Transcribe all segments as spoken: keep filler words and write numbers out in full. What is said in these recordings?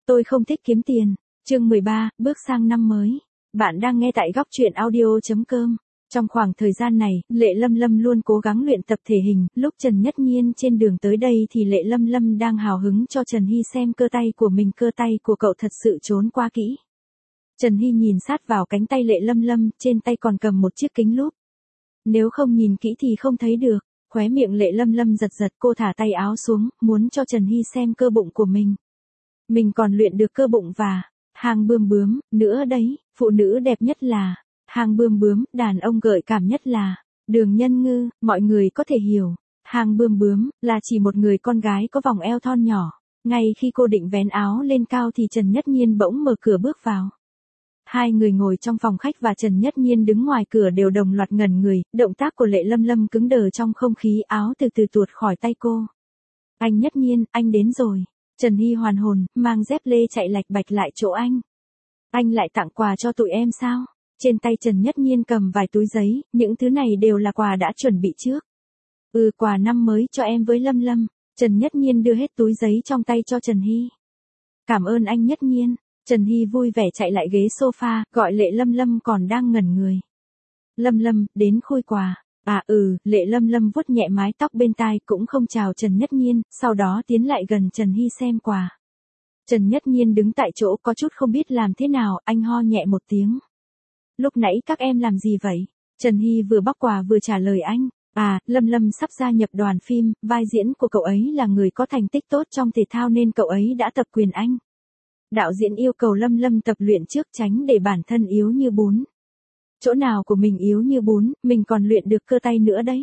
Tôi không thích kiếm tiền. Chương mười ba, bước sang năm mới. Bạn đang nghe tại góc truyện audio chấm com. Trong khoảng thời gian này, Lệ Lâm Lâm luôn cố gắng luyện tập thể hình, lúc Trần Nhất Nhiên trên đường tới đây thì Lệ Lâm Lâm đang hào hứng cho Trần Hy xem cơ tay của mình, cơ tay của cậu thật sự trốn qua kỹ. Trần Hy nhìn sát vào cánh tay Lệ Lâm Lâm, trên tay còn cầm một chiếc kính lúp. Nếu không nhìn kỹ thì không thấy được. Khóe miệng Lệ Lâm Lâm giật giật, cô thả tay áo xuống, muốn cho Trần Hy xem cơ bụng của mình. Mình còn luyện được cơ bụng và hang bươm bướm, nữa đấy, phụ nữ đẹp nhất là hang bươm bướm, đàn ông gợi cảm nhất là Đường Nhân Ngư, mọi người có thể hiểu. Hang bươm bướm là chỉ một người con gái có vòng eo thon nhỏ. Ngay khi cô định vén áo lên cao thì Trần Nhất Nhiên bỗng mở cửa bước vào. Hai người ngồi trong phòng khách và Trần Nhất Nhiên đứng ngoài cửa đều đồng loạt ngẩn người, động tác của Lệ Lâm Lâm cứng đờ trong không khí, áo từ từ tuột khỏi tay cô. Anh Nhất Nhiên, anh đến rồi. Trần Hy hoàn hồn, mang dép lê chạy lạch bạch lại chỗ anh. Anh lại tặng quà cho tụi em sao? Trên tay Trần Nhất Nhiên cầm vài túi giấy, những thứ này đều là quà đã chuẩn bị trước. Ừ, quà năm mới cho em với Lâm Lâm. Trần Nhất Nhiên đưa hết túi giấy trong tay cho Trần Hy. Cảm ơn anh Nhất Nhiên. Trần Hy vui vẻ chạy lại ghế sofa, gọi Lệ Lâm Lâm còn đang ngẩn người. Lâm Lâm, đến khui quà. À ừ, Lệ Lâm Lâm vuốt nhẹ mái tóc bên tai, cũng không chào Trần Nhất Nhiên, sau đó tiến lại gần Trần Hy xem quà. Trần Nhất Nhiên đứng tại chỗ có chút không biết làm thế nào, anh ho nhẹ một tiếng. Lúc nãy các em làm gì vậy? Trần Hy vừa bóc quà vừa trả lời anh. À, Lâm Lâm sắp gia nhập đoàn phim, vai diễn của cậu ấy là người có thành tích tốt trong thể thao nên cậu ấy đã tập quyền Anh. Đạo diễn yêu cầu Lâm Lâm tập luyện trước, tránh để bản thân yếu như bún. Chỗ nào của mình yếu như bún, mình còn luyện được cơ tay nữa đấy.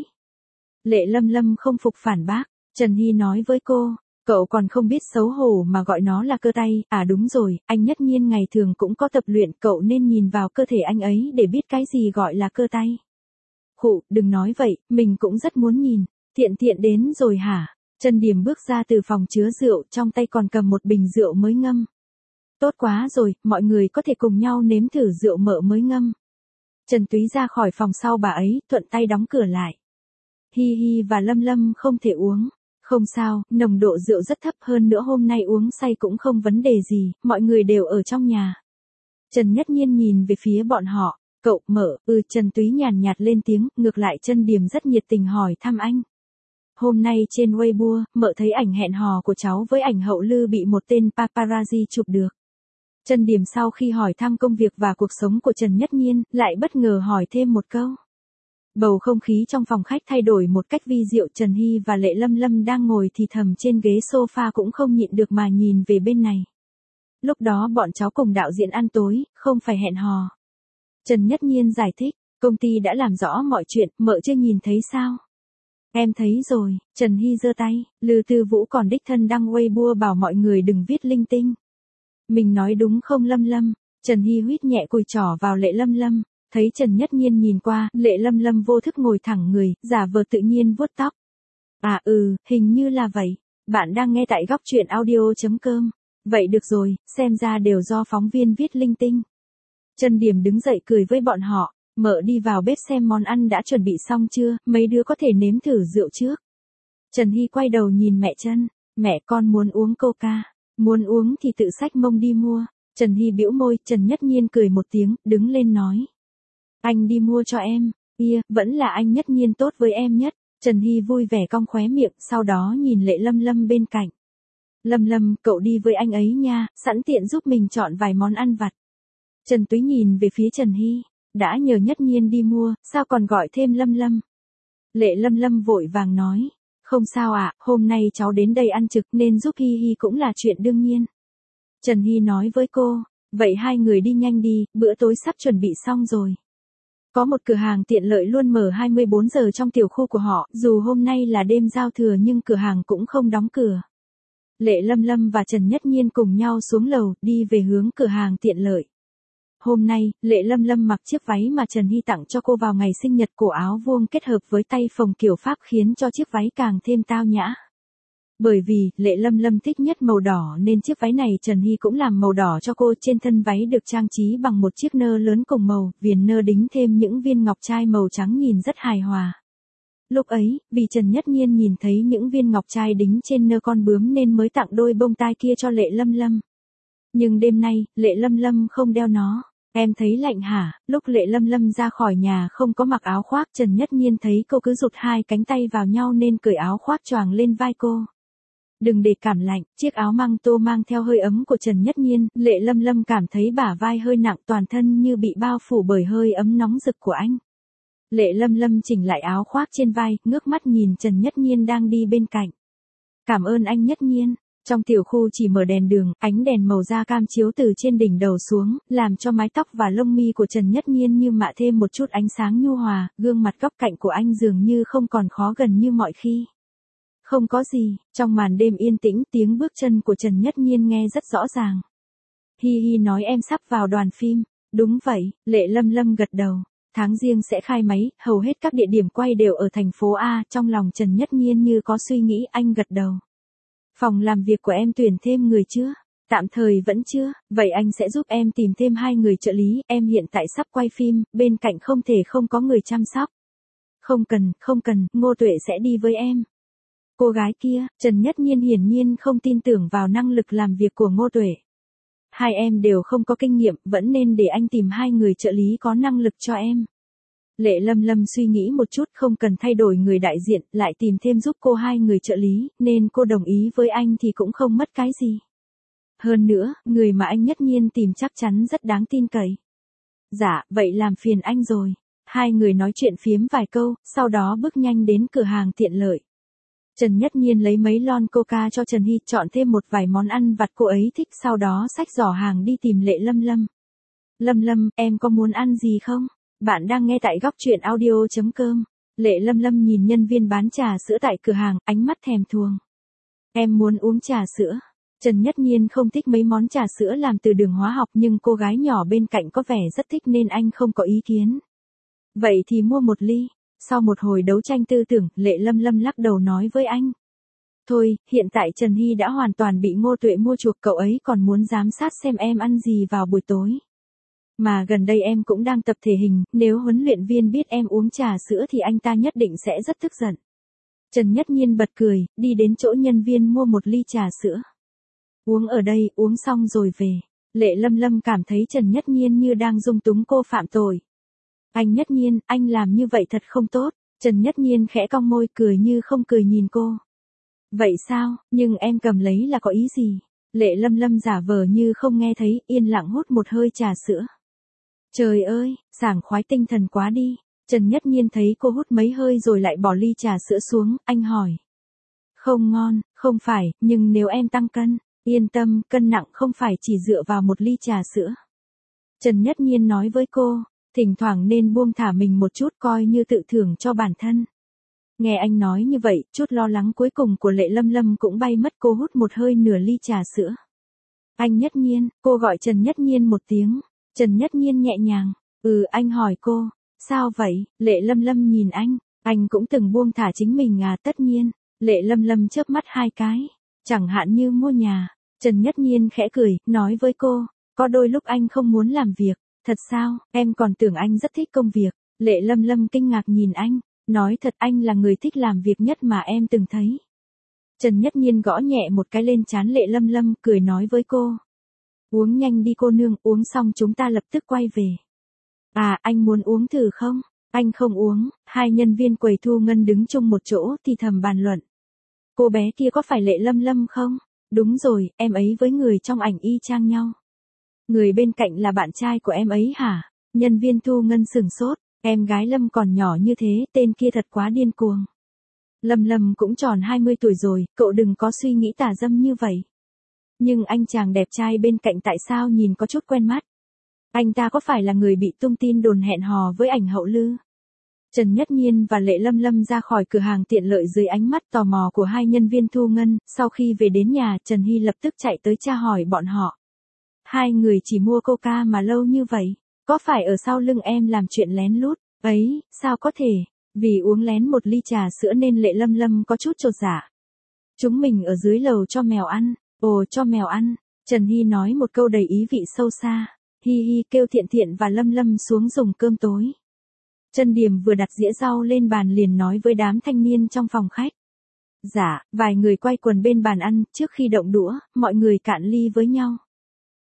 Lệ Lâm Lâm không phục phản bác. Trần Hy nói với cô, cậu còn không biết xấu hổ mà gọi nó là cơ tay. À đúng rồi, anh Nhất Nhiên ngày thường cũng có tập luyện, cậu nên nhìn vào cơ thể anh ấy để biết cái gì gọi là cơ tay. Khụ, đừng nói vậy, mình cũng rất muốn nhìn. Thiện Thiện đến rồi hả? Trần Điểm bước ra từ phòng chứa rượu, trong tay còn cầm một bình rượu mới ngâm. Tốt quá rồi, mọi người có thể cùng nhau nếm thử rượu mỡ mới ngâm. Trần Túy ra khỏi phòng sau bà ấy, thuận tay đóng cửa lại. Hi Hi và Lâm Lâm không thể uống. Không sao, nồng độ rượu rất thấp, hơn nữa hôm nay uống say cũng không vấn đề gì, mọi người đều ở trong nhà. Trần Nhất Nhiên nhìn về phía bọn họ, cậu, Mợ, ừ, Trần Túy nhàn nhạt lên tiếng, ngược lại Trần Điểm rất nhiệt tình hỏi thăm anh. Hôm nay trên Weibo, Mợ thấy ảnh hẹn hò của cháu với ảnh hậu Lư bị một tên paparazzi chụp được. Trần Điểm sau khi hỏi thăm công việc và cuộc sống của Trần Nhất Nhiên, lại bất ngờ hỏi thêm một câu. Bầu không khí trong phòng khách thay đổi một cách vi diệu, Trần Hy và Lệ Lâm Lâm đang ngồi thì thầm trên ghế sofa cũng không nhịn được mà nhìn về bên này. Lúc đó bọn cháu cùng đạo diễn ăn tối, không phải hẹn hò. Trần Nhất Nhiên giải thích, công ty đã làm rõ mọi chuyện, Mợ chưa nhìn thấy sao? Em thấy rồi. Trần Hy giơ tay, Lư Tư Vũ còn đích thân đăng Weibo bảo mọi người đừng viết linh tinh. Mình nói đúng không Lâm Lâm? Trần Hy huýt nhẹ cùi trỏ vào Lệ Lâm Lâm, thấy Trần Nhất Nhiên nhìn qua, Lệ Lâm Lâm vô thức ngồi thẳng người, giả vờ tự nhiên vuốt tóc. À ừ, hình như là vậy. Bạn đang nghe tại góc truyện audio chấm com. Vậy được rồi, xem ra đều do phóng viên viết linh tinh. Trần Điểm đứng dậy cười với bọn họ, Mợ đi vào bếp xem món ăn đã chuẩn bị xong chưa, mấy đứa có thể nếm thử rượu trước. Trần Hy quay đầu nhìn mẹ Trân, mẹ con muốn uống coca. Muốn uống thì tự xách mông đi mua. Trần Hy bĩu môi, Trần Nhất Nhiên cười một tiếng, đứng lên nói. Anh đi mua cho em. Ia, vẫn là anh Nhất Nhiên tốt với em nhất. Trần Hy vui vẻ cong khóe miệng, sau đó nhìn Lệ Lâm Lâm bên cạnh. Lâm Lâm, cậu đi với anh ấy nha, sẵn tiện giúp mình chọn vài món ăn vặt. Trần Túy nhìn về phía Trần Hy, đã nhờ Nhất Nhiên đi mua, sao còn gọi thêm Lâm Lâm? Lệ Lâm Lâm vội vàng nói. Không sao ạ, à, hôm nay cháu đến đây ăn trực nên giúp Hi Hi cũng là chuyện đương nhiên. Trần Hy nói với cô, vậy hai người đi nhanh đi, bữa tối sắp chuẩn bị xong rồi. Có một cửa hàng tiện lợi luôn mở hai mươi bốn giờ trong tiểu khu của họ, dù hôm nay là đêm giao thừa nhưng cửa hàng cũng không đóng cửa. Lệ Lâm Lâm và Trần Nhất Nhiên cùng nhau xuống lầu, đi về hướng cửa hàng tiện lợi. Hôm nay, Lệ Lâm Lâm mặc chiếc váy mà Trần Hy tặng cho cô vào ngày sinh nhật, cổ áo vuông kết hợp với tay phồng kiểu Pháp khiến cho chiếc váy càng thêm tao nhã. Bởi vì, Lệ Lâm Lâm thích nhất màu đỏ nên chiếc váy này Trần Hy cũng làm màu đỏ cho cô, trên thân váy được trang trí bằng một chiếc nơ lớn cùng màu, viền nơ đính thêm những viên ngọc trai màu trắng nhìn rất hài hòa. Lúc ấy, vì Trần Nhất Nhiên nhìn thấy những viên ngọc trai đính trên nơ con bướm nên mới tặng đôi bông tai kia cho Lệ Lâm Lâm. Nhưng đêm nay, Lệ Lâm Lâm không đeo nó. Em thấy lạnh hả? Lúc Lệ Lâm Lâm ra khỏi nhà không có mặc áo khoác, Trần Nhất Nhiên thấy cô cứ rụt hai cánh tay vào nhau nên cởi áo khoác choàng lên vai cô. Đừng để cảm lạnh, chiếc áo măng tô mang theo hơi ấm của Trần Nhất Nhiên, Lệ Lâm Lâm cảm thấy bả vai hơi nặng, toàn thân như bị bao phủ bởi hơi ấm nóng rực của anh. Lệ Lâm Lâm chỉnh lại áo khoác trên vai, ngước mắt nhìn Trần Nhất Nhiên đang đi bên cạnh. Cảm ơn anh Nhất Nhiên. Trong tiểu khu chỉ mở đèn đường, ánh đèn màu da cam chiếu từ trên đỉnh đầu xuống, làm cho mái tóc và lông mi của Trần Nhất Nhiên như mạ thêm một chút ánh sáng nhu hòa, gương mặt góc cạnh của anh dường như không còn khó gần như mọi khi. Không có gì, trong màn đêm yên tĩnh, tiếng bước chân của Trần Nhất Nhiên nghe rất rõ ràng. Hi hi nói em sắp vào đoàn phim. Đúng vậy, Lệ Lâm Lâm gật đầu. Tháng Giêng sẽ khai máy, hầu hết các địa điểm quay đều ở thành phố A, trong lòng Trần Nhất Nhiên như có suy nghĩ, anh gật đầu. Phòng làm việc của em tuyển thêm người chưa? Tạm thời vẫn chưa, vậy anh sẽ giúp em tìm thêm hai người trợ lý, em hiện tại sắp quay phim, bên cạnh không thể không có người chăm sóc. Không cần, không cần, Ngô Tuệ sẽ đi với em. Cô gái kia, Trần Nhất Nhiên hiển nhiên không tin tưởng vào năng lực làm việc của Ngô Tuệ. Hai em đều không có kinh nghiệm, vẫn nên để anh tìm hai người trợ lý có năng lực cho em. Lệ Lâm Lâm suy nghĩ một chút, không cần thay đổi người đại diện, lại tìm thêm giúp cô hai người trợ lý, nên cô đồng ý với anh thì cũng không mất cái gì. Hơn nữa, người mà anh Nhất Nhiên tìm chắc chắn rất đáng tin cậy. Dạ, vậy làm phiền anh rồi. Hai người nói chuyện phiếm vài câu, sau đó bước nhanh đến cửa hàng tiện lợi. Trần Nhất Nhiên lấy mấy lon coca cho Trần Hy, chọn thêm một vài món ăn vặt cô ấy thích, sau đó xách giỏ hàng đi tìm Lệ Lâm Lâm. Lâm Lâm, em có muốn ăn gì không? Bạn đang nghe tại góc truyện audio chấm com. Lệ Lâm Lâm nhìn nhân viên bán trà sữa tại cửa hàng, ánh mắt thèm thuồng. Em muốn uống trà sữa. Trần Nhất Nhiên không thích mấy món trà sữa làm từ đường hóa học, nhưng cô gái nhỏ bên cạnh có vẻ rất thích nên anh không có ý kiến. Vậy thì mua một ly. Sau một hồi đấu tranh tư tưởng, Lệ Lâm Lâm lắc đầu nói với anh. Thôi, hiện tại Trần Hy đã hoàn toàn bị Ngô Tuệ mua chuộc, cậu ấy còn muốn giám sát xem em ăn gì vào buổi tối. Mà gần đây em cũng đang tập thể hình, nếu huấn luyện viên biết em uống trà sữa thì anh ta nhất định sẽ rất tức giận. Trần Nhất Nhiên bật cười, đi đến chỗ nhân viên mua một ly trà sữa. Uống ở đây, uống xong rồi về. Lệ Lâm Lâm cảm thấy Trần Nhất Nhiên như đang dung túng cô phạm tội. Anh Nhất Nhiên, anh làm như vậy thật không tốt. Trần Nhất Nhiên khẽ cong môi, cười như không cười nhìn cô. Vậy sao, nhưng em cầm lấy là có ý gì? Lệ Lâm Lâm giả vờ như không nghe thấy, yên lặng hút một hơi trà sữa. Trời ơi, sảng khoái tinh thần quá đi. Trần Nhất Nhiên thấy cô hút mấy hơi rồi lại bỏ ly trà sữa xuống, anh hỏi. Không ngon, không phải, nhưng nếu em tăng cân, yên tâm, cân nặng không phải chỉ dựa vào một ly trà sữa. Trần Nhất Nhiên nói với cô, thỉnh thoảng nên buông thả mình một chút, coi như tự thưởng cho bản thân. Nghe anh nói như vậy, chút lo lắng cuối cùng của Lệ Lâm Lâm cũng bay mất, cô hút một hơi nửa ly trà sữa. Anh Nhất Nhiên, cô gọi Trần Nhất Nhiên một tiếng. Trần Nhất Nhiên nhẹ nhàng, ừ, anh hỏi cô, sao vậy? Lệ Lâm Lâm nhìn anh, anh cũng từng buông thả chính mình à? Tất nhiên. Lệ Lâm Lâm chớp mắt hai cái, chẳng hạn như mua nhà. Trần Nhất Nhiên khẽ cười, nói với cô, có đôi lúc anh không muốn làm việc. Thật sao, em còn tưởng anh rất thích công việc. Lệ Lâm Lâm kinh ngạc nhìn anh, nói thật, anh là người thích làm việc nhất mà em từng thấy. Trần Nhất Nhiên gõ nhẹ một cái lên trán Lệ Lâm Lâm, cười nói với cô. Uống nhanh đi cô nương, uống xong chúng ta lập tức quay về. À, anh muốn uống thử không? Anh không uống. Hai nhân viên quầy thu ngân đứng chung một chỗ thì thầm bàn luận. Cô bé kia có phải Lệ Lâm Lâm không? Đúng rồi, em ấy với người trong ảnh y chang nhau. Người bên cạnh là bạn trai của em ấy hả? Nhân viên thu ngân sửng sốt, em gái Lâm còn nhỏ như thế, tên kia thật quá điên cuồng. Lâm Lâm cũng tròn hai mươi tuổi rồi, cậu đừng có suy nghĩ tà dâm như vậy. Nhưng anh chàng đẹp trai bên cạnh tại sao nhìn có chút quen mắt? Anh ta có phải là người bị tung tin đồn hẹn hò với ảnh hậu lư? Trần Nhất Nhiên và Lệ Lâm Lâm ra khỏi cửa hàng tiện lợi dưới ánh mắt tò mò của hai nhân viên thu ngân, sau khi về đến nhà, Trần Hy lập tức chạy tới tra hỏi bọn họ. Hai người chỉ mua coca mà lâu như vậy, có phải ở sau lưng em làm chuyện lén lút? Ấy, sao có thể? Vì uống lén một ly trà sữa nên Lệ Lâm Lâm có chút chột dạ. Chúng mình ở dưới lầu cho mèo ăn. Ồ, cho mèo ăn. Trần Hy nói một câu đầy ý vị sâu xa. Hi hi kêu Thiện Thiện và Lâm Lâm xuống dùng cơm tối. Trần Điềm vừa đặt dĩa rau lên bàn liền nói với đám thanh niên trong phòng khách. Dạ, vài người quay quần bên bàn ăn, trước khi động đũa, mọi người cạn ly với nhau.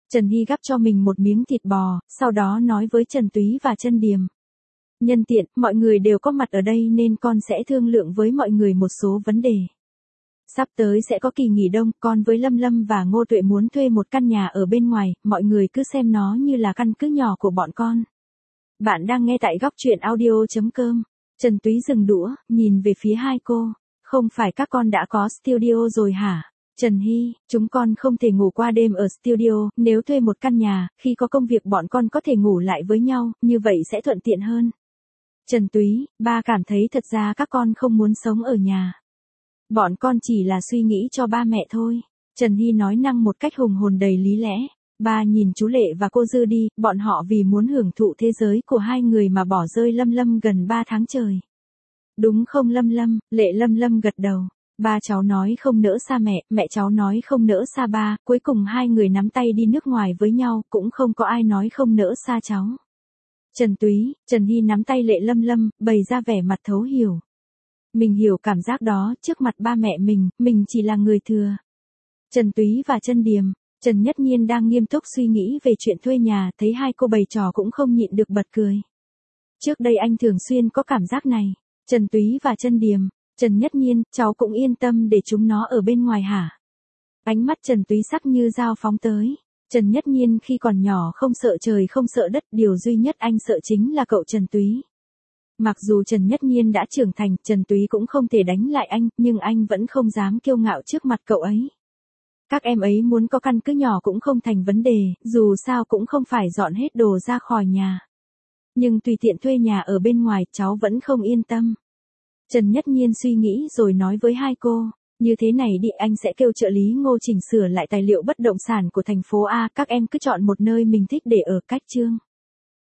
Trần Hy gắp cho mình một miếng thịt bò, sau đó nói với Trần Túy và Trân Điềm. Nhân tiện, mọi người đều có mặt ở đây nên con sẽ thương lượng với mọi người một số vấn đề. Sắp tới sẽ có kỳ nghỉ đông, con với Lâm Lâm và Ngô Tuệ muốn thuê một căn nhà ở bên ngoài, mọi người cứ xem nó như là căn cứ nhỏ của bọn con. Bạn đang nghe tại góc truyện audio chấm com. Trần Túy dừng đũa, nhìn về phía hai cô. Không phải các con đã có studio rồi hả? Trần Hy, chúng con không thể ngủ qua đêm ở studio, nếu thuê một căn nhà, khi có công việc bọn con có thể ngủ lại với nhau, như vậy sẽ thuận tiện hơn. Trần Túy, ba cảm thấy thật ra các con không muốn sống ở nhà. Bọn con chỉ là suy nghĩ cho ba mẹ thôi. Trần Hy nói năng một cách hùng hồn đầy lý lẽ. Ba nhìn chú Lệ và cô Dư đi, bọn họ vì muốn hưởng thụ thế giới của hai người mà bỏ rơi Lâm Lâm gần ba tháng trời. Đúng không Lâm Lâm? Lệ Lâm Lâm gật đầu. Ba cháu nói không nỡ xa mẹ, mẹ cháu nói không nỡ xa ba, cuối cùng hai người nắm tay đi nước ngoài với nhau, cũng không có ai nói không nỡ xa cháu. Trần Túy, Trần Hy nắm tay Lệ Lâm Lâm, bày ra vẻ mặt thấu hiểu. Mình hiểu cảm giác đó, trước mặt ba mẹ mình, mình chỉ là người thừa. Trần Túy và Trân Điềm, Trần Nhất Nhiên đang nghiêm túc suy nghĩ về chuyện thuê nhà, thấy hai cô bày trò cũng không nhịn được bật cười. Trước đây anh thường xuyên có cảm giác này. Trần Túy và Trân Điềm, Trần Nhất Nhiên, cháu cũng yên tâm để chúng nó ở bên ngoài hả? Ánh mắt Trần Túy sắc như dao phóng tới. Trần Nhất Nhiên khi còn nhỏ không sợ trời không sợ đất, điều duy nhất anh sợ chính là cậu Trần Túy. Mặc dù Trần Nhất Nhiên đã trưởng thành, Trần Túy cũng không thể đánh lại anh, nhưng anh vẫn không dám kiêu ngạo trước mặt cậu ấy. Các em ấy muốn có căn cứ nhỏ cũng không thành vấn đề, dù sao cũng không phải dọn hết đồ ra khỏi nhà. Nhưng tùy tiện thuê nhà ở bên ngoài, cháu vẫn không yên tâm. Trần Nhất Nhiên suy nghĩ rồi nói với hai cô, như thế này đi, anh sẽ kêu trợ lý Ngô chỉnh sửa lại tài liệu bất động sản của thành phố A, các em cứ chọn một nơi mình thích để ở. Cách chương.